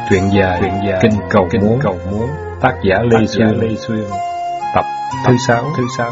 Truyện dài Kinh Cầu Muốn, tác giả Lê Xuyên, tập thứ 6.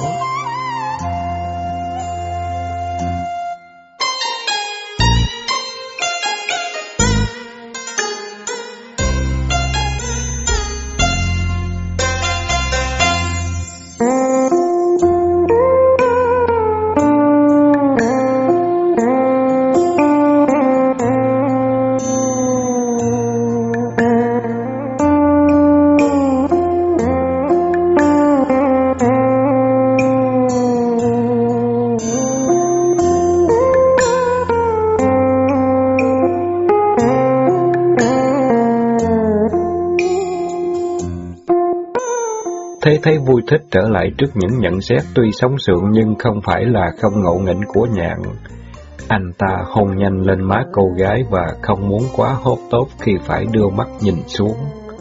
Thế thấy vui thích trở lại trước những nhận xét tuy sống sượng nhưng không phải là không ngộ nghĩnh của Nhạn. Anh ta hôn nhanh lên má cô gái và không muốn quá hốt tốt khi phải đưa mắt nhìn xuống.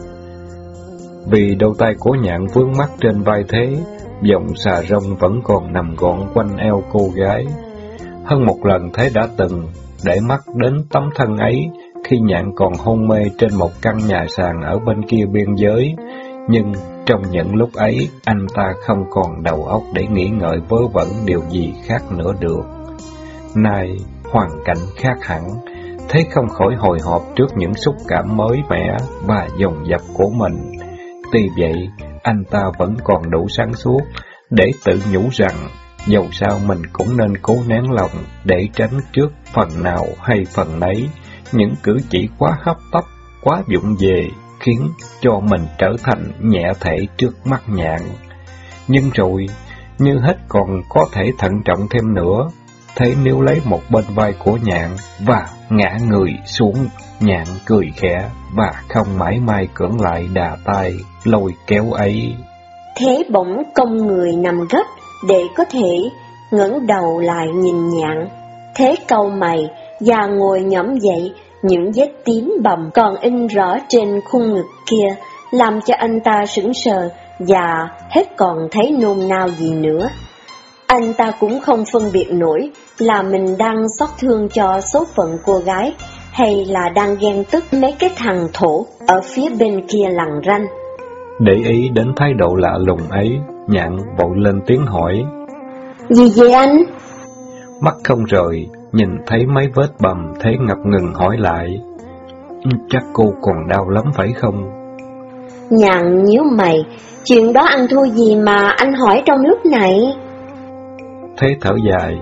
Vì đôi tay của Nhạn vướng mắc trên vai Thế, giọng xà rông vẫn còn nằm gọn quanh eo cô gái. Hơn một lần Thế đã từng để mắt đến tấm thân ấy khi Nhạn còn hôn mê trên một căn nhà sàn ở bên kia biên giới, nhưng trong những lúc ấy, anh ta không còn đầu óc để nghĩ ngợi vớ vẩn điều gì khác nữa được. Nay, hoàn cảnh khác hẳn, Thế không khỏi hồi hộp trước những xúc cảm mới mẻ và dồn dập của mình. Tuy vậy, anh ta vẫn còn đủ sáng suốt để tự nhủ rằng, dầu sao mình cũng nên cố nén lòng để tránh trước phần nào hay phần nấy, những cử chỉ quá hấp tấp, quá vụng về, khiến cho mình trở thành nhẹ thể trước mắt Nhạn. Nhưng rồi, như hết còn có thể thận trọng thêm nữa, Thế níu lấy một bên vai của Nhạn và ngã người xuống. Nhạn cười khẽ và không mãi mai cưỡng lại đà tay lôi kéo ấy. Thế bỗng cong người nằm gấp để có thể ngẩng đầu lại nhìn Nhạn. Thế cau mày và ngồi nhõm dậy. Những vết tím bầm còn in rõ trên khuôn ngực kia, làm cho anh ta sững sờ và hết còn thấy nôn nao gì nữa. Anh ta cũng không phân biệt nổi là mình đang xót thương cho số phận cô gái, hay là đang ghen tức mấy cái thằng thổ ở phía bên kia lằn ranh. Để ý đến thái độ lạ lùng ấy, Nhạn vội lên tiếng hỏi. Gì vậy anh? Mắt không rời, nhìn thấy mấy vết bầm, Thế ngập ngừng hỏi lại. Chắc cô còn đau lắm phải không? Nhạn nhíu mày, chuyện đó ăn thua gì mà anh hỏi trong lúc này? Thế thở dài.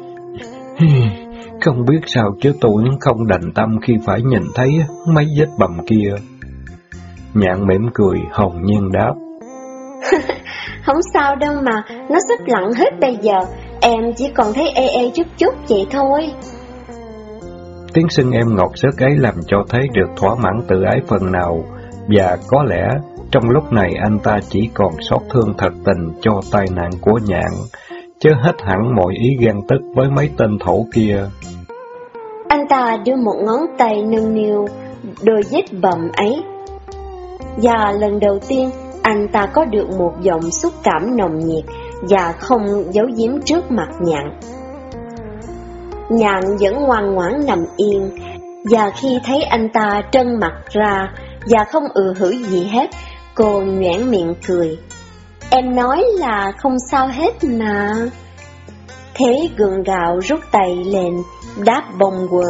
Không biết sao chứ tôi không đành tâm khi phải nhìn thấy mấy vết bầm kia. Nhạn mỉm cười, hồn nhiên đáp. Không sao đâu mà, nó sắp lặng hết bây giờ. Em chỉ còn thấy ê chút vậy thôi. Tiếng xưng em ngọt xớt ấy làm cho Thế được thỏa mãn tự ái phần nào, và có lẽ trong lúc này anh ta chỉ còn xót thương thật tình cho tai nạn của Nhạn, chứ hết hẳn mọi ý ghen tức với mấy tên thổ kia. Anh ta đưa một ngón tay nâng niu đôi vết bầm ấy, và lần đầu tiên anh ta có được một dòng xúc cảm nồng nhiệt và không giấu giếm trước mặt Nhạn. Nhạn vẫn ngoan ngoãn nằm yên, và khi thấy anh ta trân mặt ra và không hử gì hết, cô nhoẻn miệng cười. Em nói là không sao hết mà. Thế gượng gạo rút tay lên, đáp bông quơ.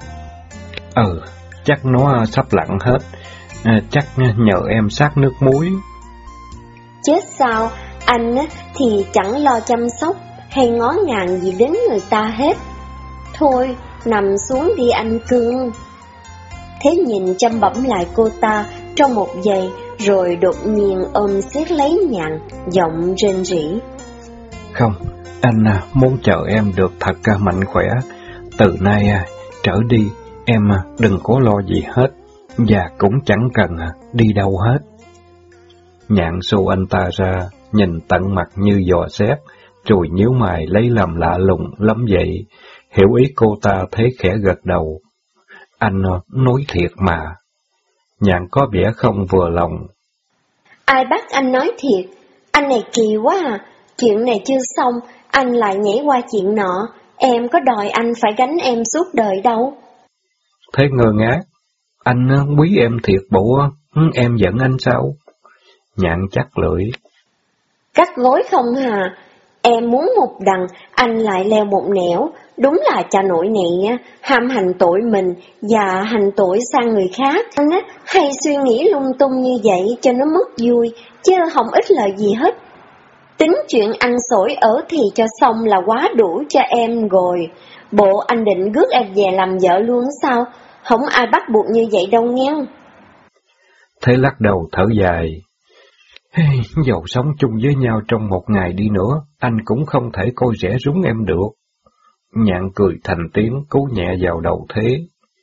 Chắc nó sắp lặn hết, chắc nhờ em sát nước muối. Chết sao, anh thì chẳng lo chăm sóc hay ngó ngàng gì đến người ta hết. Thôi, nằm xuống đi anh cưng. Thế nhìn chăm bẩm lại cô ta trong một giây, rồi đột nhiên ôm siết lấy Nhạn, giọng rên rỉ. Không, anh muốn chờ em được thật mạnh khỏe. Từ nay trở đi, em đừng có lo gì hết, và cũng chẳng cần đi đâu hết. Nhạn xô anh ta ra, nhìn tận mặt như dò xét, rồi nhíu mày lấy làm lạ lùng lắm vậy. Hiểu ý cô ta, Thế khẽ gật đầu. Anh nói thiệt mà. Nhạn có vẻ không vừa lòng. Ai bắt anh nói thiệt? Anh này kỳ quá à. Chuyện này chưa xong, anh lại nhảy qua chuyện nọ. Em có đòi anh phải gánh em suốt đời đâu. Thế ngơ ngác. Anh quý em thiệt bộ, em giận anh sao? Nhạn chắc lưỡi. Cắt gối không hà? Em muốn một đằng, anh lại leo một nẻo. Đúng là cha nội này ham hành tội mình và hành tội sang người khác. Anh hay suy nghĩ lung tung như vậy cho nó mất vui, chứ không ích lợi gì hết. Tính chuyện ăn xổi ở thì cho xong là quá đủ cho em rồi. Bộ anh định rước em về làm vợ luôn sao? Không ai bắt buộc như vậy đâu nghe. Thế lắc đầu thở dài. Hey, dầu sống chung với nhau trong một ngày đi nữa, anh cũng không thể coi rẻ rúng em được. Nhạn cười thành tiếng, cú nhẹ vào đầu Thế.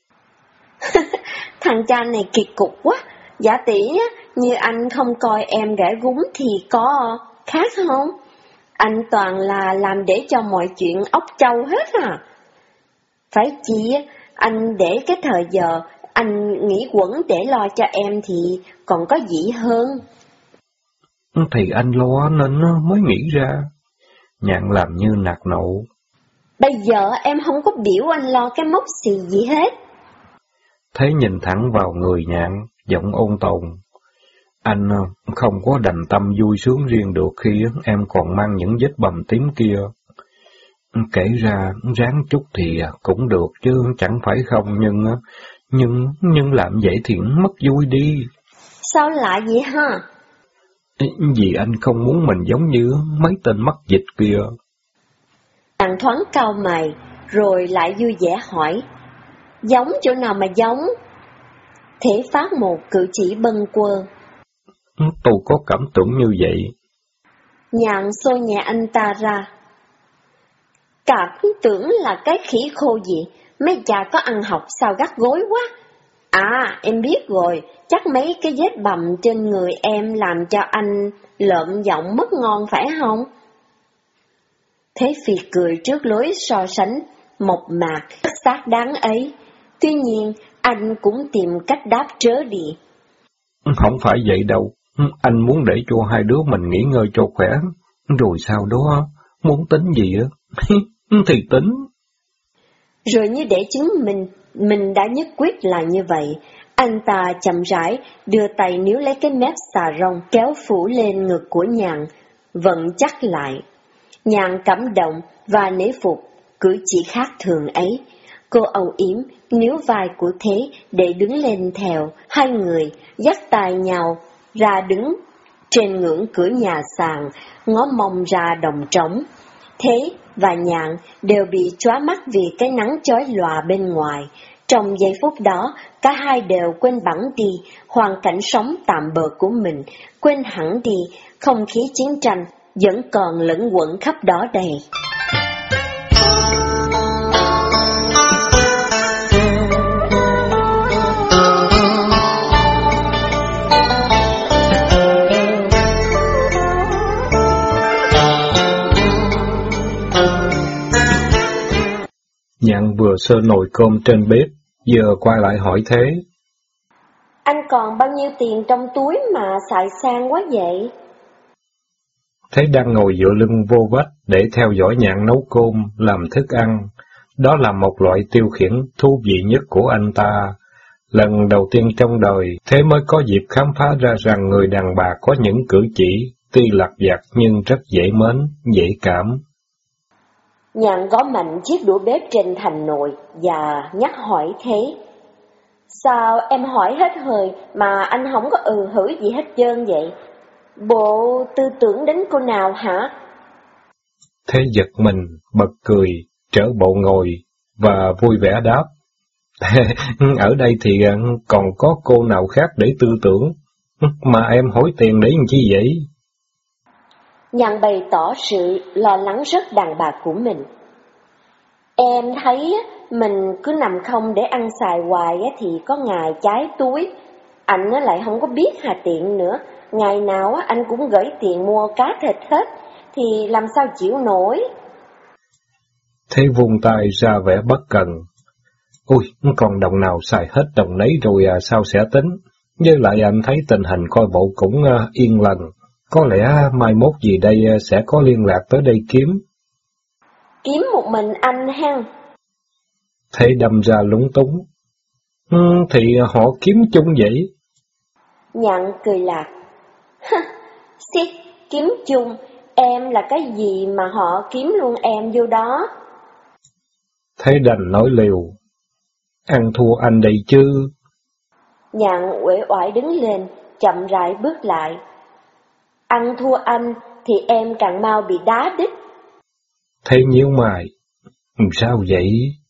Thằng cha này kỳ cục quá. Giả tỷ như anh không coi em gã gúng thì có khác không? Anh toàn là làm để cho mọi chuyện ốc trâu hết à. Phải chi anh để cái thời giờ anh nghĩ quẩn để lo cho em thì còn có gì hơn. Thì anh lo nên mới nghĩ ra. Nhạn làm như nạt nộ. Bây giờ em không có biểu anh lo cái mốc xì gì hết. Thế nhìn thẳng vào người Nhạn, giọng ôn tồn. Anh không có đành tâm vui sướng riêng được khi em còn mang những vết bầm tím kia. Kể ra ráng chút thì cũng được chứ chẳng phải không, nhưng làm vậy thì mất vui đi. Sao lại vậy ha? Vì anh không muốn mình giống như mấy tên mắc dịch kia. Nàng thoáng cau mày, rồi lại vui vẻ hỏi. Giống chỗ nào mà giống? Thể phát một cử chỉ bâng quơ. Tôi có cảm tưởng như vậy. Nhạn xô nhẹ anh ta ra. Cả tưởng là cái khỉ khô gì, mấy cha có ăn học sao gắt gối quá. À, em biết rồi, chắc mấy cái vết bầm trên người em làm cho anh lợm giọng mất ngon phải không? Thế Phi cười trước lối so sánh, mộc mạc, xác đáng ấy. Tuy nhiên, anh cũng tìm cách đáp trớ đi. Không phải vậy đâu, anh muốn để cho hai đứa mình nghỉ ngơi cho khỏe, rồi sau đó muốn tính gì á, thì tính. Rồi như để chứng minh, mình đã nhất quyết là như vậy, anh ta chậm rãi đưa tay níu lấy cái mép xà rông kéo phủ lên ngực của Nhạn, vẫn chắc lại. Nhạn cảm động và nể phục cử chỉ khác thường ấy. Cô âu yếm níu vai của Thế để đứng lên theo, hai người dắt tay nhau ra đứng trên ngưỡng cửa nhà sàn, ngó mông ra đồng trống. Thế và Nhạn đều bị chóa mắt vì cái nắng chói lòa bên ngoài. Trong giây phút đó, cả hai đều quên bẵng đi hoàn cảnh sống tạm bợ của mình, quên hẳn đi không khí chiến tranh vẫn còn lẫn quẩn khắp đó đây. Nhạn vừa sơ nồi cơm trên bếp, vừa quay lại hỏi Thế. Anh còn bao nhiêu tiền trong túi mà xài sang quá vậy? Thế đang ngồi dựa lưng vô vách để theo dõi Nhạn nấu cơm, làm thức ăn. Đó là một loại tiêu khiển thú vị nhất của anh ta. Lần đầu tiên trong đời, Thế mới có dịp khám phá ra rằng người đàn bà có những cử chỉ, tuy lặt vặt nhưng rất dễ mến, dễ cảm. Nhạn gõ mạnh chiếc đũa bếp trên thành nồi và nhắc hỏi Thế. Sao em hỏi hết hơi mà anh không có hử gì hết trơn vậy? Bộ tư tưởng đến cô nào hả? Thế giật mình, bật cười, trở bộ ngồi và vui vẻ đáp. Ở đây thì còn có cô nào khác để tư tưởng, mà em hỏi tiền để làm chi vậy? Nhạn bày tỏ sự lo lắng rất đàn bà của mình. Em thấy mình cứ nằm không để ăn xài hoài thì có ngày cháy túi. Anh lại không có biết hà tiện nữa. Ngày nào anh cũng gửi tiền mua cá thịt hết, thì làm sao chịu nổi. Thế vung tay ra vẻ bất cần. Ôi, còn đồng nào xài hết đồng nấy rồi sao sẽ tính? Với lại anh thấy tình hình coi bộ cũng yên lành. Có lẽ mai mốt gì đây sẽ có liên lạc tới đây kiếm. Kiếm một mình anh hăng? Thế đâm ra lúng túng. Thì họ kiếm chung vậy. Nhạn cười lạc. Xít, kiếm chung, em là cái gì mà họ kiếm luôn em vô đó. Thế đành nói liều. Ăn thua anh đây chứ. Nhạn uể oải đứng lên, chậm rãi bước lại. Ăn thua anh thì em càng mau bị đá đít. Thế nhíu mày. Sao vậy?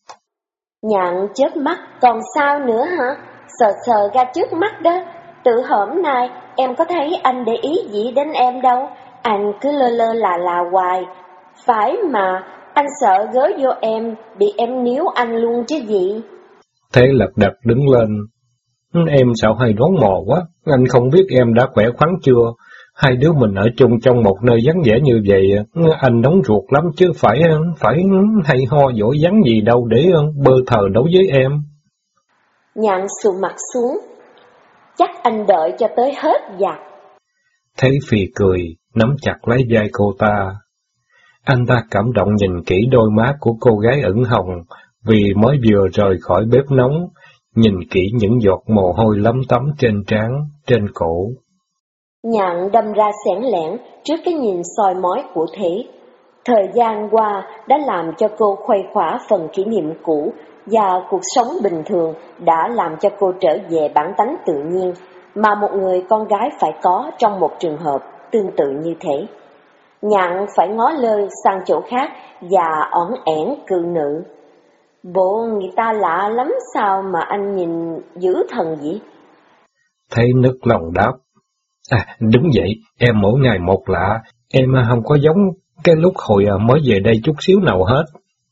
Nhạn chớp mắt, còn sao nữa hả? Sờ ra trước mắt đó. Từ hôm nay em có thấy anh để ý gì đến em đâu. Anh cứ lơ lơ là hoài. Phải mà, anh sợ gới vô em, bị em níu anh luôn chứ gì. Thế lật đật đứng lên. Em sao hay đoán mò quá, anh không biết em đã khỏe khoắn chưa. Hai đứa mình ở chung trong một nơi vắng vẻ như vậy, anh nóng ruột lắm chứ phải hay ho dỗi vắng gì đâu để bơ thờ đấu với em. Nhạn sụ mặt xuống. Chắc anh đợi cho tới hết giặc. Thế phì cười, nắm chặt lấy vai cô ta. Anh ta cảm động nhìn kỹ đôi má của cô gái ửng hồng, vì mới vừa rời khỏi bếp nóng, nhìn kỹ những giọt mồ hôi lấm tấm trên trán, trên cổ. Nhạn đâm ra xẻn lẻn trước cái nhìn soi mói của Thế. Thời gian qua đã làm cho cô khuây khỏa phần kỷ niệm cũ, và cuộc sống bình thường đã làm cho cô trở về bản tánh tự nhiên, mà một người con gái phải có trong một trường hợp tương tự như thế. Nhạn phải ngó lơ sang chỗ khác và ỏn ẻn cự nữ. Bộ người ta lạ lắm sao mà anh nhìn dữ thần vậy? Thấy nức lòng đáp. Đúng vậy, em mỗi ngày một lạ, em không có giống cái lúc hồi mới về đây chút xíu nào hết.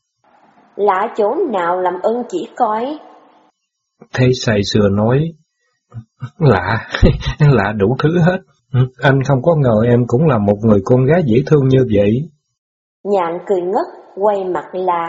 Lạ chỗ nào làm ơn chỉ coi. Thế say sưa nói. Lạ, lạ đủ thứ hết. Anh không có ngờ em cũng là một người con gái dễ thương như vậy. Nhạn cười ngất, quay mặt là.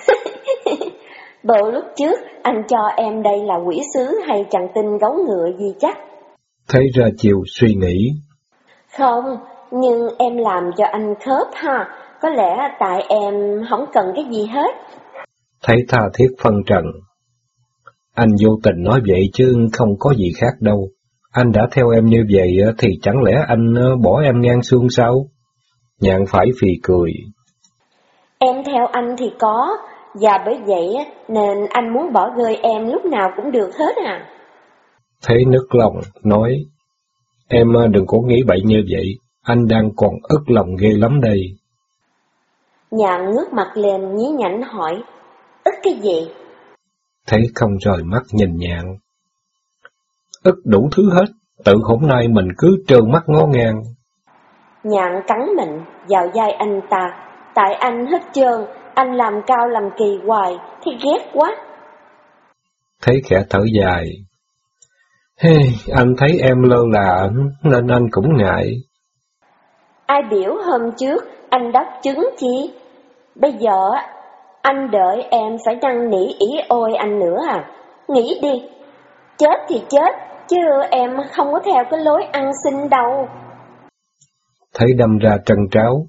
Bộ lúc trước anh cho em đây là quỷ sứ hay chằn tinh gấu ngựa gì chắc. Thấy ra chiều suy nghĩ. Không, nhưng em làm cho anh khớp ha. Có lẽ tại em không cần cái gì hết. Thấy tha thiết phân trần. Anh vô tình nói vậy chứ không có gì khác đâu. Anh đã theo em như vậy thì chẳng lẽ anh bỏ em ngang xương sao? Nhạn phải phì cười. Em theo anh thì có, và bởi vậy nên anh muốn bỏ rơi em lúc nào cũng được hết à. Thấy nức lòng, nói. Em đừng có nghĩ bậy như vậy, anh đang còn ức lòng ghê lắm đây. Nhạn ngước mặt lên nhí nhảnh hỏi, ức cái gì? Thấy không rời mắt nhìn Nhạn. Ức đủ thứ hết, tự hôm nay mình cứ trơn mắt ngó ngang. Nhạn cắn mình vào vai anh ta, tại anh hết trơn, anh làm cao làm kỳ hoài, thì ghét quá. Thấy khẽ thở dài. Hey, anh thấy em lơ là nên anh cũng ngại. Ai biểu hôm trước anh đắp trứng chi? Bây giờ anh đợi em phải năn nỉ ỉ ôi anh nữa à? Nghĩ đi, chết thì chết, chứ em không có theo cái lối ăn xin đâu. Thấy đâm ra trân tráo.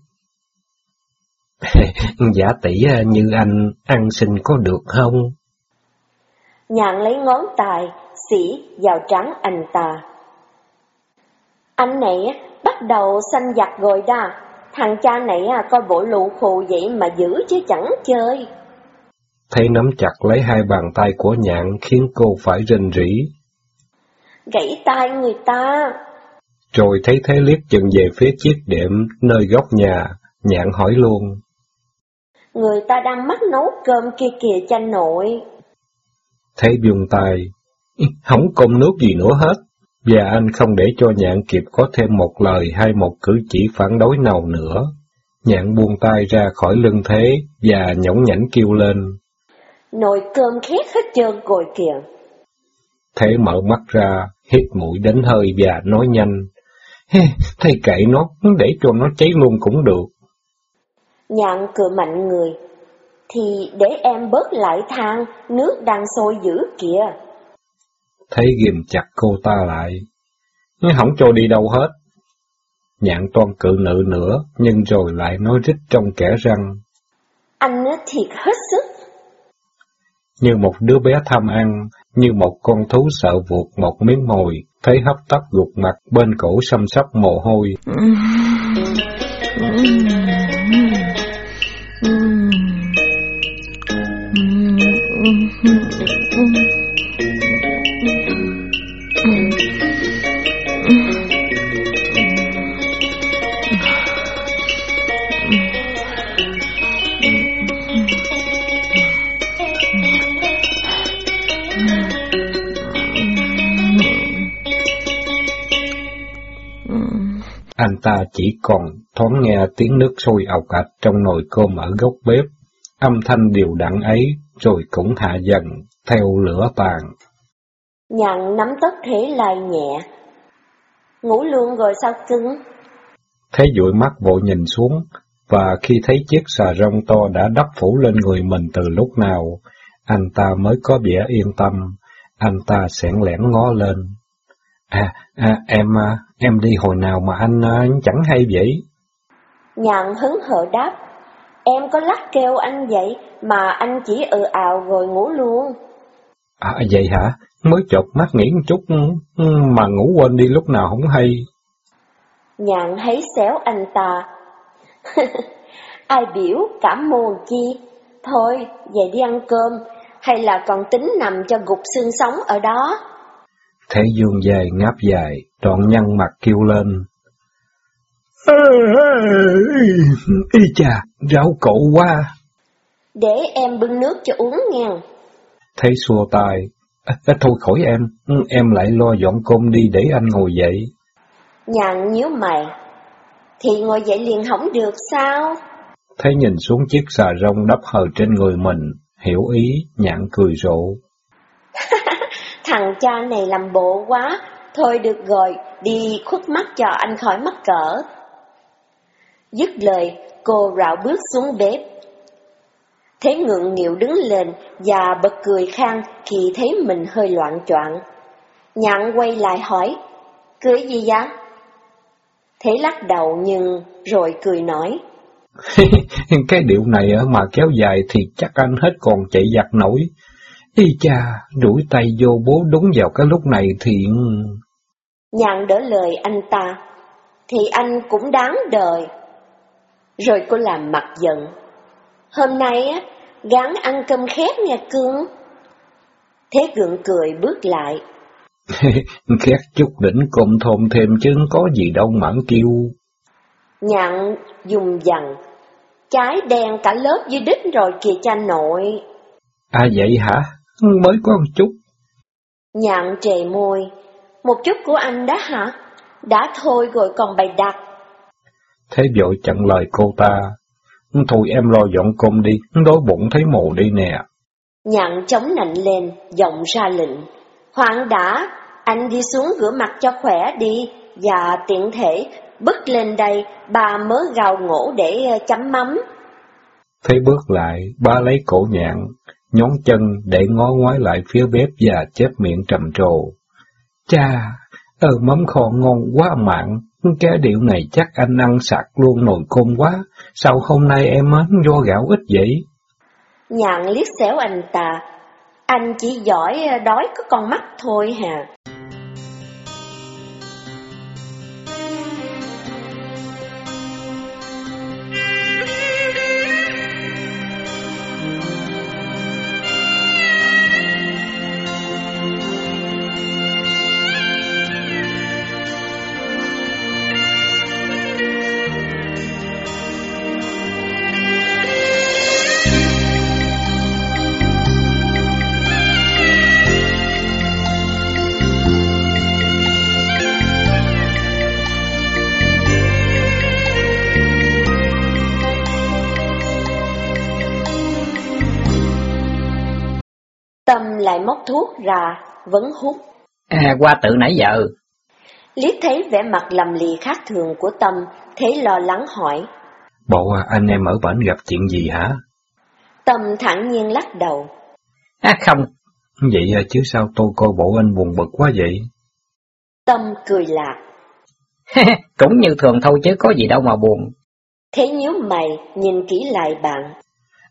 Giả tỷ như anh ăn xin có được không? Nhạn lấy ngón tay xỉ vào trán anh ta. Anh này bắt đầu sanh giặc rồi đó. Thằng cha này coi bộ lụ khù vậy mà giữ chứ chẳng chơi. Thấy nắm chặt lấy hai bàn tay của Nhạn khiến cô phải rên rỉ. Gãy tay người ta. Rồi thấy Thế liếc chừng về phía chiếc đệm nơi góc nhà, Nhạn hỏi luôn. Người ta đang mắc nấu cơm kia kìa cha nội. Thế buông tay. Không cơm nước gì nữa hết. Và anh không để cho Nhạn kịp có thêm một lời hay một cử chỉ phản đối nào nữa. Nhạn buông tay ra khỏi lưng Thế và nhõng nhảnh kêu lên. Nồi cơm khét hết trơn rồi kìa. Thế mở mắt ra, hít mũi đánh hơi và nói nhanh. Thầy kệ nó, để cho nó cháy luôn cũng được. Nhạn cười mạnh người. Thì để em bớt lại than, nước đang sôi dữ kìa. Thế ghìm chặt cô ta lại. Không cho đi đâu hết. Nhạn toan cự nữ nữa, nhưng rồi lại nói rít trong kẽ răng. Anh thiệt hết sức. Như một đứa bé tham ăn, như một con thú sợ vuột một miếng mồi, thấy hấp tấp gục mặt bên cổ xăm xắp mồ hôi. Anh ta chỉ còn thoáng nghe tiếng nước sôi ọc ạch trong nồi cơm ở góc bếp. Âm thanh đều đặn ấy rồi cũng hạ dần theo lửa tàn. Nhạn nắm tóc Thế lại nhẹ. Ngủ luôn rồi sao cưng? Thế dụi mắt vội nhìn xuống, và khi thấy chiếc xà rông to đã đắp phủ lên người mình từ lúc nào, anh ta mới có vẻ yên tâm. Anh ta xẻn lẻn ngó lên. Em đi hồi nào mà anh chẳng hay vậy? Nhạn hứng hờ đáp. Em có lắc kêu anh vậy mà anh chỉ ào rồi ngủ luôn. Vậy hả? Mới chợp mắt nghĩ một chút mà ngủ quên đi lúc nào không hay. Nhạn thấy xéo anh ta. Ai biểu cảm môn chi? Thôi, về đi ăn cơm, hay là còn tính nằm cho gục xương sống ở đó? Thế dương dài ngáp dài, đoạn nhăn mặt kêu lên. Ý chà, rau cậu quá. Để em bưng nước cho uống nghe. Thế xua tay. Thôi khỏi em lại lo dọn cơm đi để anh ngồi dậy. Nhạn nhíu mày. Thì ngồi dậy liền hỏng được sao? Thế nhìn xuống chiếc xà rông đắp hờ trên người mình, hiểu ý, Nhạn cười rộ. Thằng cha này làm bộ quá. Thôi được rồi, đi khuất mắt cho anh khỏi mắc cỡ. Dứt lời, cô rảo bước xuống bếp. Thế ngượng nghịu đứng lên và bật cười khang khi thấy mình hơi loạng choạng. Nhạn quay lại hỏi, cười gì vậy? Thế lắc đầu nhưng rồi cười nói. Cái điệu này mà kéo dài thì chắc anh hết còn chạy giặt nổi. Ý cha, rủi tay vô bố đúng vào cái lúc này thì... Nhạn đỡ lời anh ta. Thì anh cũng đáng đời. Rồi cô làm mặt giận. Hôm nay gắng ăn cơm khét nha cưng. Thế gượng cười bước lại. Khét chút đỉnh cơm thơm thêm chứ có gì đâu mãn kêu. Nhạn dùng dằn. Trái đen cả lớp dưới đít rồi kìa cha nội. Vậy hả? Mới có một chút. Nhạn trề môi. Một chút của anh đó hả? Đã thôi rồi còn bày đặt. Thế vội chặn lời cô ta. Thôi em lo dọn cơm đi, đói bụng thấy mồ đi nè. Nhạn chống nạnh lên, giọng ra lệnh. Khoan đã, anh đi xuống rửa mặt cho khỏe đi, và tiện thể bước lên đây 3 mớ gạo ngổ để chấm mắm. Thế bước lại, ba lấy cổ Nhạn, nhón chân để ngó ngoái lại phía bếp và chép miệng trầm trồ. Chà, mắm kho ngon quá mạng, cái điệu này chắc anh ăn sặc luôn nồi cơm quá, sao hôm nay em do gạo ít vậy? Nhạn liếc xéo anh ta, anh chỉ giỏi đói có con mắt thôi hà. Tâm lại móc thuốc ra, vẫn hút. Qua tự nãy giờ. Liếc thấy vẻ mặt lầm lì khác thường của Tâm, thấy lo lắng hỏi. Bộ anh em ở bển gặp chuyện gì hả? Tâm thản nhiên lắc đầu. Không. Vậy chứ sao tôi coi bộ anh buồn bực quá vậy? Tâm cười lạc. Cũng như thường thôi chứ có gì đâu mà buồn. Thế nhíu mày, nhìn kỹ lại bạn.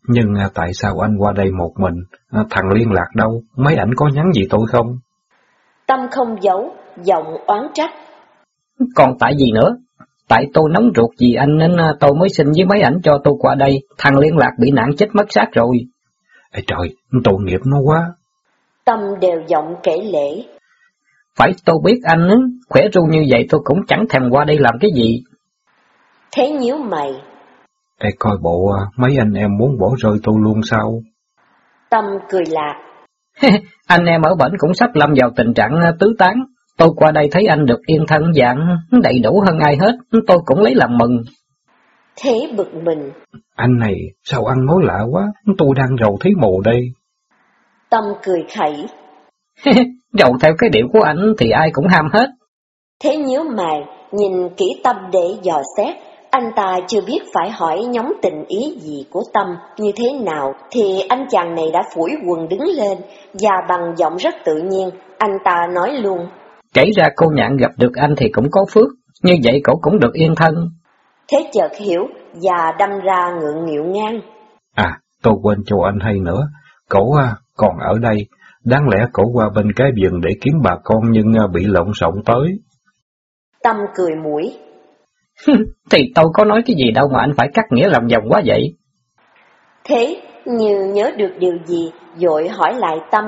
Nhưng tại sao anh qua đây một mình? Thằng Liên Lạc đâu? Mấy ảnh có nhắn gì tôi không? Tâm không giấu, giọng oán trách. Còn tại gì nữa? Tại tôi nóng ruột vì anh nên tôi mới xin với mấy ảnh cho tôi qua đây. Thằng Liên Lạc bị nạn chết mất xác rồi. Ê trời, tội nghiệp nó quá. Tâm đều giọng kể lể. Phải tôi biết anh khỏe ru như vậy tôi cũng chẳng thèm qua đây làm cái gì. Thế nhíu mày. Ê coi bộ mấy anh em muốn bỏ rơi tôi luôn sao? Tâm cười lạc. Anh em ở bển cũng sắp lâm vào tình trạng tứ tán. Tôi qua đây thấy anh được yên thân dạng đầy đủ hơn ai hết, tôi cũng lấy làm mừng. Thế bực mình. Anh này, sao ăn nói lạ quá, tôi đang rầu thấy mồ đây. Tâm cười khẩy. Dầu theo cái điệu của anh thì ai cũng ham hết. Thế nhíu mày, nhìn kỹ Tâm để dò xét. Anh ta chưa biết phải hỏi nhóm tình ý gì của Tâm như thế nào, thì anh chàng này đã phủi quần đứng lên, và bằng giọng rất tự nhiên, anh ta nói luôn. Kể ra cô Nhạn gặp được anh thì cũng có phước, như vậy cậu cũng được yên thân. Thế chợt hiểu, và đâm ra ngượng nghịu ngang. À, tôi quên cho anh hay nữa, cậu còn ở đây, đáng lẽ cậu qua bên cái vườn để kiếm bà con nhưng bị lộn xộn tới. Tâm cười mũi. Thì tôi có nói cái gì đâu mà anh phải cắt nghĩa làm vòng quá vậy. Thế như nhớ được điều gì, vội hỏi lại Tâm.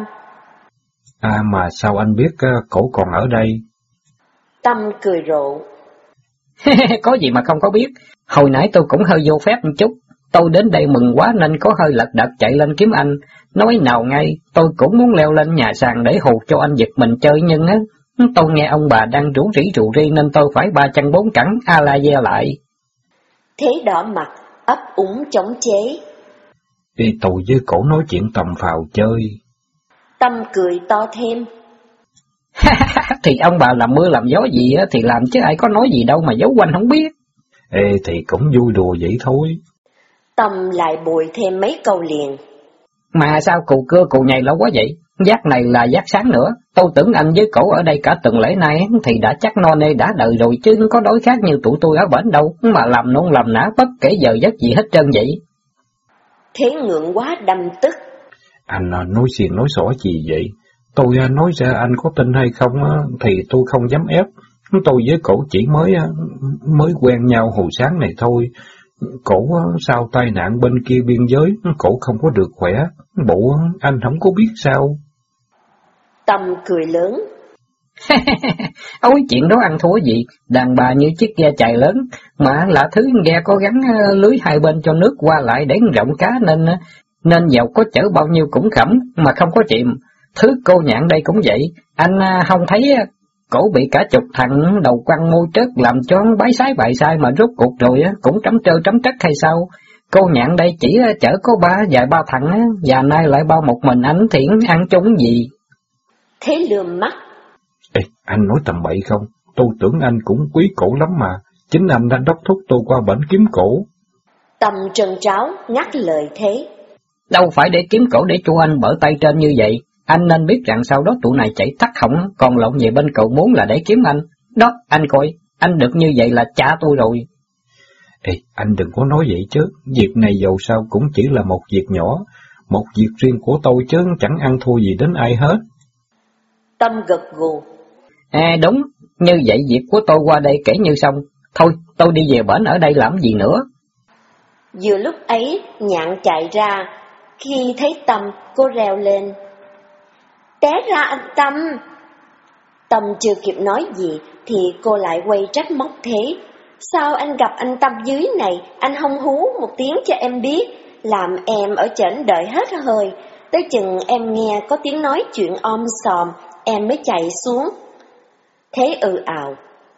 À mà sao anh biết cậu còn ở đây? Tâm cười rộ. Có gì mà không có biết, hồi nãy tôi cũng hơi vô phép một chút. Tôi đến đây mừng quá nên có hơi lật đật chạy lên kiếm anh. Nói nào ngay, tôi cũng muốn leo lên nhà sàn để hù cho anh giật mình chơi nhưng tôi nghe ông bà đang rủ rỉ nên tôi phải ba chân bốn cẳng a la ve lại. Thế đỏ mặt, ấp úng chống chế. Đi tôi với cổ nói chuyện tầm phào chơi. Tâm cười to thêm. Thì ông bà làm mưa làm gió gì thì làm chứ ai có nói gì đâu mà giấu quanh không biết. Ê thì cũng vui đùa vậy thôi. Tâm lại bồi thêm mấy câu liền. Mà sao cụ cưa cụ nhảy lâu quá vậy? Giác này là giác sáng nữa. Tôi tưởng anh với cổ ở đây cả tuần lễ nay thì đã chắc no nê đã đời rồi chứ có đối khác như tụi tôi ở bển đâu mà làm nôn làm nã bất kể giờ giấc gì hết trơn vậy. Thế ngượng quá đâm tức. Anh nói xiên nói xỏ gì vậy? Tôi nói ra anh có tin hay không thì tôi không dám ép. Tôi với cổ chỉ mới quen nhau hồi sáng này thôi. Cổ sau tai nạn bên kia biên giới, cổ không có được khỏe. Bộ anh không có biết sao? Tâm cười lớn. Ôi chuyện đó ăn thua gì, đàn bà như chiếc ghe chài lớn, mà là thứ ghe có gắn lưới hai bên cho nước qua lại để rộng cá nên dầu có chở bao nhiêu cũng khẩm mà không có chìm. Thứ cô Nhạn đây cũng vậy, anh không thấy cổ bị cả chục thằng đầu quăng môi trớt làm cho bái sái bại sai mà rốt cuộc rồi cũng trắm trơ trắm trất hay sao? Cô Nhạn đây chỉ chở có vài ba thằng và nay lại bao một mình anh thì ăn chung gì? Thế lườm mắt. Ê, anh nói tầm bậy không? Tôi tưởng anh cũng quý cổ lắm mà. Chính anh đã đốc thúc tôi qua bển kiếm cổ. Tâm trân tráo ngắt lời thế. Đâu phải để kiếm cổ để chu anh bở tay trên như vậy. Anh nên biết rằng sau đó tụi này chạy tắt hỏng, còn lộn về bên cậu muốn là để kiếm anh. Đó, anh coi, anh được như vậy là cha tôi rồi. Ê, anh đừng có nói vậy chứ. Việc này dầu sao cũng chỉ là một việc nhỏ. Một việc riêng của tôi chứ chẳng ăn thua gì đến ai hết. Tâm gật gù. À đúng, như vậy việc của tôi qua đây kể như xong. Thôi, tôi đi về bển ở đây làm gì nữa. Vừa lúc ấy, Nhạn chạy ra. Khi thấy Tâm, cô reo lên. Té ra anh Tâm! Tâm chưa kịp nói gì, thì cô lại quay trách móc thế. Sao anh gặp anh Tâm dưới này, anh không hú một tiếng cho em biết, làm em ở trển đợi hết hơi. Tới chừng em nghe có tiếng nói chuyện om sòm, em mới chạy xuống. Thế ào.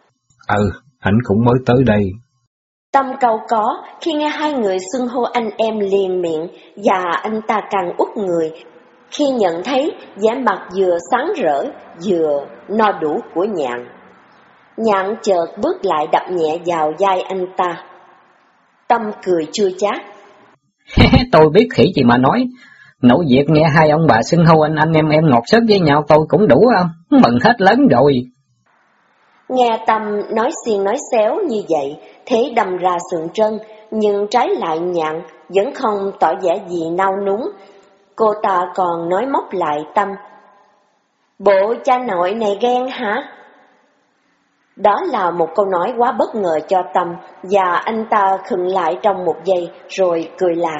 Anh cũng mới tới đây. Tâm cau có khi nghe hai người xưng hô anh em liền miệng, và anh ta càng uất người khi nhận thấy vẻ mặt vừa sáng rỡ vừa no đủ của Nhạn. Nhạn chợt bước lại đập nhẹ vào vai anh ta. Tâm cười chua chát. Tôi biết khỉ gì mà nói. Nội việc nghe hai ông bà xưng hô anh em ngọt xớt với nhau tôi cũng đủ không? Mừng hết lớn rồi. Nghe Tâm nói xiên nói xéo như vậy, thế đâm ra sượng trân, nhưng trái lại Nhạn vẫn không tỏ vẻ gì nao núng. Cô ta còn nói móc lại Tâm: "Bộ cha nội này ghen hả?" Đó là một câu nói quá bất ngờ cho Tâm, và anh ta khựng lại trong một giây rồi cười lạc.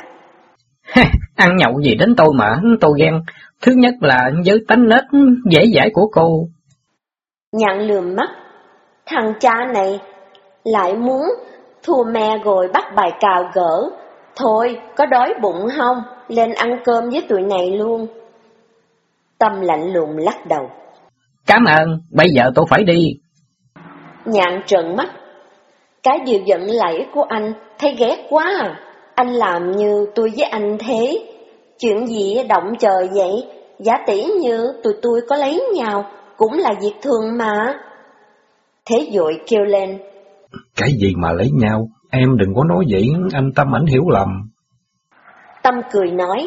Ăn nhậu gì đến tôi mà tôi ghen. Thứ nhất là với tánh nết dễ dãi của cô. Nhạn lườm mắt. Thằng cha này lại muốn thua me rồi bắt bài cào gỡ. Thôi, có đói bụng không? Lên ăn cơm với tụi này luôn. Tâm lạnh lùng lắc đầu. Cảm ơn, bây giờ tôi phải đi. Nhạn trợn mắt. Cái điều giận lẫy của anh thấy ghét quá à. Anh làm như tôi với anh thế. Chuyện gì động trời vậy? Giả tỷ như tụi tôi có lấy nhau, cũng là việc thường mà. Thế vội kêu lên. Cái gì mà lấy nhau? Em đừng có nói vậy, anh Tâm ảnh hiểu lầm. Tâm cười nói.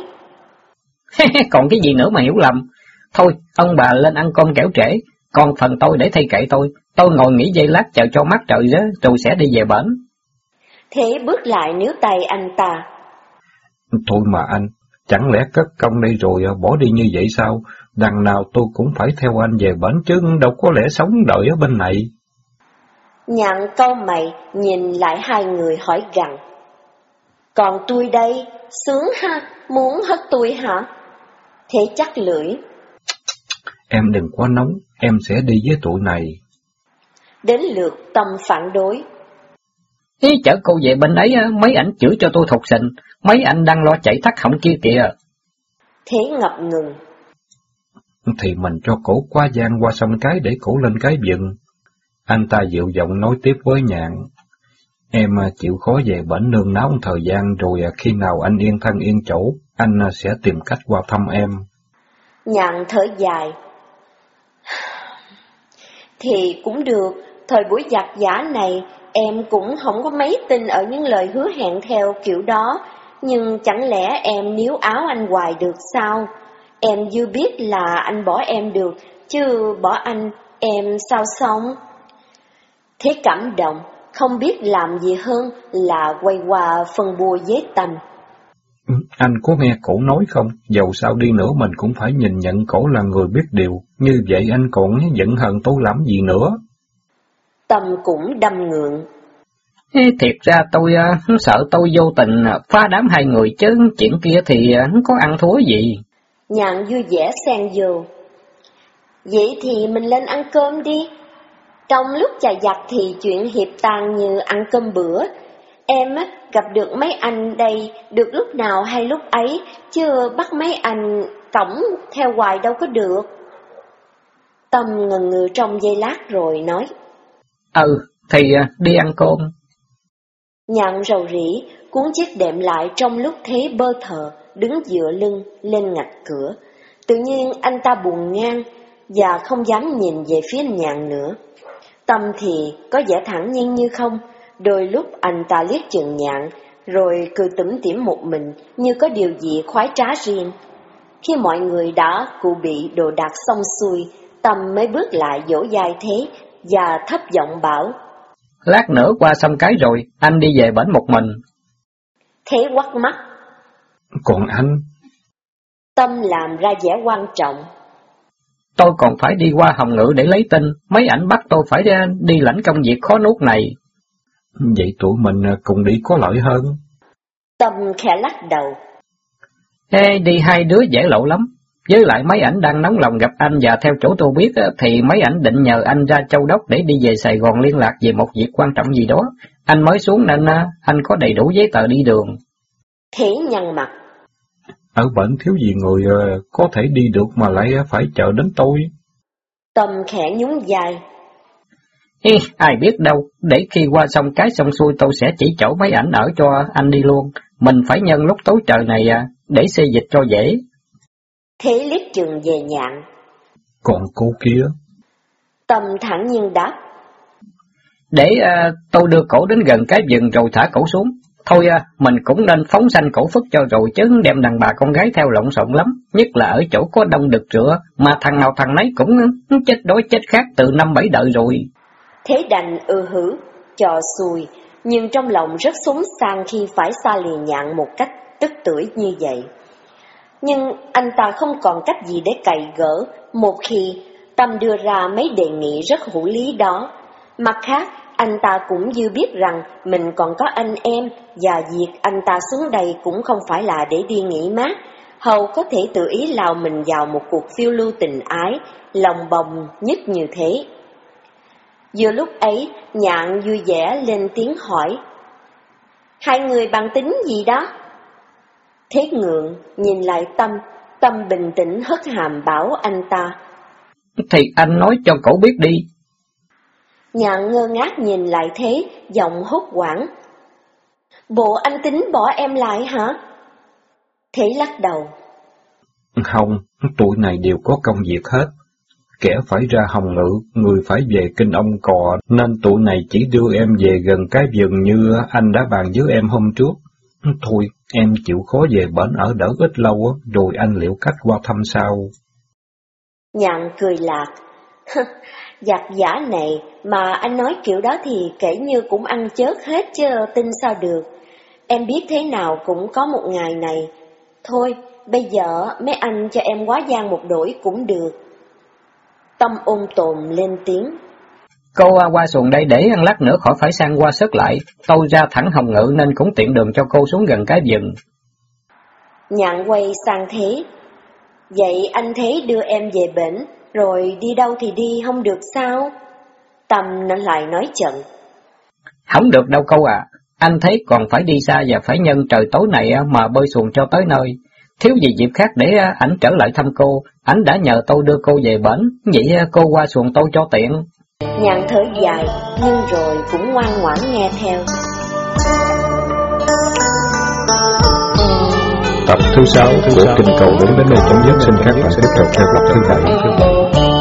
Còn cái gì nữa mà hiểu lầm? Thôi, ông bà lên ăn cơm kẻo trễ, còn phần tôi để thay kệ tôi. Tôi ngồi nghỉ giây lát chờ cho mát trời đó, rồi sẽ đi về bển. Thế bước lại níu tay anh ta. Thôi mà anh, chẳng lẽ cất công đây rồi bỏ đi như vậy sao? Đằng nào tôi cũng phải theo anh về bển chứ, đâu có lẽ sống đợi ở bên này. Nhạn cau mày nhìn lại hai người hỏi gằn. Còn tôi đây, sướng ha, muốn hất tôi hả? Thế chắc lưỡi. Em đừng quá nóng, em sẽ đi với tụi này. Đến lượt Tâm phản đối. Ý chở cô về bên ấy, mấy ảnh chửi cho tôi thục sình, mấy anh đang lo chạy thắt họng kia kìa. Thế ngập ngừng. Thì mình cho cổ qua gian qua sông cái để cổ lên cái vừng. Anh ta dịu giọng nói tiếp với Nhạn. Em chịu khó về bển nương náu một thời gian, rồi khi nào anh yên thân yên chỗ, anh sẽ tìm cách qua thăm em. Nhạn thở dài. Thì cũng được, thời buổi giặc giả này, em cũng không có mấy tin ở những lời hứa hẹn theo kiểu đó, nhưng chẳng lẽ em níu áo anh hoài được sao? Em dư biết là anh bỏ em được, chứ bỏ anh, em sao sống? Thế cảm động, không biết làm gì hơn là quay qua phân bua với Tâm. Anh có nghe cổ nói không? Dầu sao đi nữa mình cũng phải nhìn nhận cổ là người biết điều. Như vậy anh còn giận hờn tôi làm gì nữa? Tâm cũng đâm ngượng. Thiệt ra tôi sợ tôi vô tình phá đám hai người, chứ chuyện kia thì có ăn thua gì. Nhạn vui vẻ xen vô. Vậy thì mình lên ăn cơm đi. Trong lúc chà giặt thì chuyện hiệp tàn như ăn cơm bữa. Em gặp được mấy anh đây được lúc nào hay lúc ấy, chứ bắt mấy anh cõng theo hoài đâu có được. Tâm ngần ngừ trong giây lát rồi nói. Thì đi ăn cơm. Nhạn rầu rĩ, cuốn chiếc đệm lại trong lúc thế bơ thờ, đứng dựa lưng lên ngạch cửa. Tự nhiên anh ta buồn ngang và không dám nhìn về phía Nhạn nữa. Tâm thì có vẻ thẳng nhiên như không, đôi lúc anh ta liếc chừng Nhạn, rồi cười tủm tỉm một mình như có điều gì khoái trá riêng. Khi mọi người đã cụ bị đồ đạc xong xuôi, Tâm mới bước lại dỗ dai Thế và thấp giọng bảo. Lát nữa qua sông cái rồi, anh đi về bển một mình. Thế quắt mắt. Còn anh? Tâm làm ra vẻ quan trọng. Tôi còn phải đi qua Hồng Ngự để lấy tin, mấy ảnh bắt tôi phải đi lãnh công việc khó nuốt này. Vậy tụi mình cùng đi có lợi hơn. Tâm khẽ lắc đầu. Đi hai đứa dễ lộ lắm. Với lại mấy ảnh đang nóng lòng gặp anh, và theo chỗ tôi biết thì mấy ảnh định nhờ anh ra Châu Đốc để đi về Sài Gòn liên lạc về một việc quan trọng gì đó. Anh mới xuống nên anh có đầy đủ giấy tờ đi đường. Thế nhăn mặt. Ở bển thiếu gì người có thể đi được mà lại phải chờ đến tôi. Tâm khẽ nhún vai. Ai biết đâu, để khi qua sông cái xong xuôi tôi sẽ chỉ chỗ mấy ảnh ở cho anh đi luôn. Mình phải nhân lúc tối trời này để xê dịch cho dễ. Thế liếc chừng về Nhạn. Còn cô kia? Tâm thẳng nhiên đáp. Để tôi đưa cổ đến gần cái vừng rồi thả cổ xuống. Thôi mình cũng nên phóng sanh cổ phất cho rồi, chứ đem đàn bà con gái theo lộn xộn lắm. Nhất là ở chỗ có đông đực rửa, mà thằng nào thằng nấy cũng chết đói chết khát từ 5-7 đời rồi. Thế đành hử, trò xùi, nhưng trong lòng rất súng sang khi phải xa lìa Nhạn một cách tức tưởi như vậy. Nhưng anh ta không còn cách gì để cày gỡ một khi Tâm đưa ra mấy đề nghị rất hữu lý đó. Mặt khác, anh ta cũng dư biết rằng mình còn có anh em, và việc anh ta xuống đây cũng không phải là để đi nghỉ mát, hầu có thể tự ý lao mình vào một cuộc phiêu lưu tình ái, lòng bồng nhất như thế. Vừa lúc ấy, Nhạn vui vẻ lên tiếng hỏi: "Hai người bàn tính gì đó?" Thế Ngượng nhìn lại Tâm bình tĩnh hất hàm bảo anh ta: "Thì anh nói cho cậu biết đi." Nhạn ngơ ngác nhìn lại Thế, giọng hốt hoảng: "Bộ anh tính bỏ em lại hả?" Thế lắc đầu: "Không, tụi này đều có công việc hết. Kẻ phải ra Hồng Ngự, người phải về Kinh Ông Cò, nên tụi này chỉ đưa em về gần cái vườn như anh đã bàn với em hôm trước. Thôi, em chịu khó về bển ở đỡ ít lâu, rồi anh liệu cách qua thăm sau." Nhạn cười lạc: "Giặc giả này, mà anh nói kiểu đó thì kể như cũng ăn chớt hết chứ tin sao được. Em biết thế nào cũng có một ngày này. Thôi, bây giờ mấy anh cho em quá giang một đổi cũng được." Tâm ôn tồn lên tiếng: "Cô qua xuồng đây để ăn lát nữa khỏi phải sang qua sớt lại. Tôi ra thẳng Hồng Ngự nên cũng tiện đường cho cô xuống gần cái vườn." Nhạn quay sang Thế: "Vậy anh Thế đưa em về bển, rồi đi đâu thì đi không được sao?" Tâm nó lại nói chận: "Không được đâu cô à. Anh thấy còn phải đi xa và phải nhân trời tối này mà bơi xuồng cho tới nơi. Thiếu gì dịp khác để ảnh trở lại thăm cô, ảnh đã nhờ tôi đưa cô về bển, vậy cô qua xuồng tôi cho tiện." Nhạn thở dài, nhưng rồi cũng ngoan ngoãn nghe theo. Tập thứ 6 của Kinh Cầu đến đây chấm dứt. Xin các bạn tiếp tục theo tập thứ 7.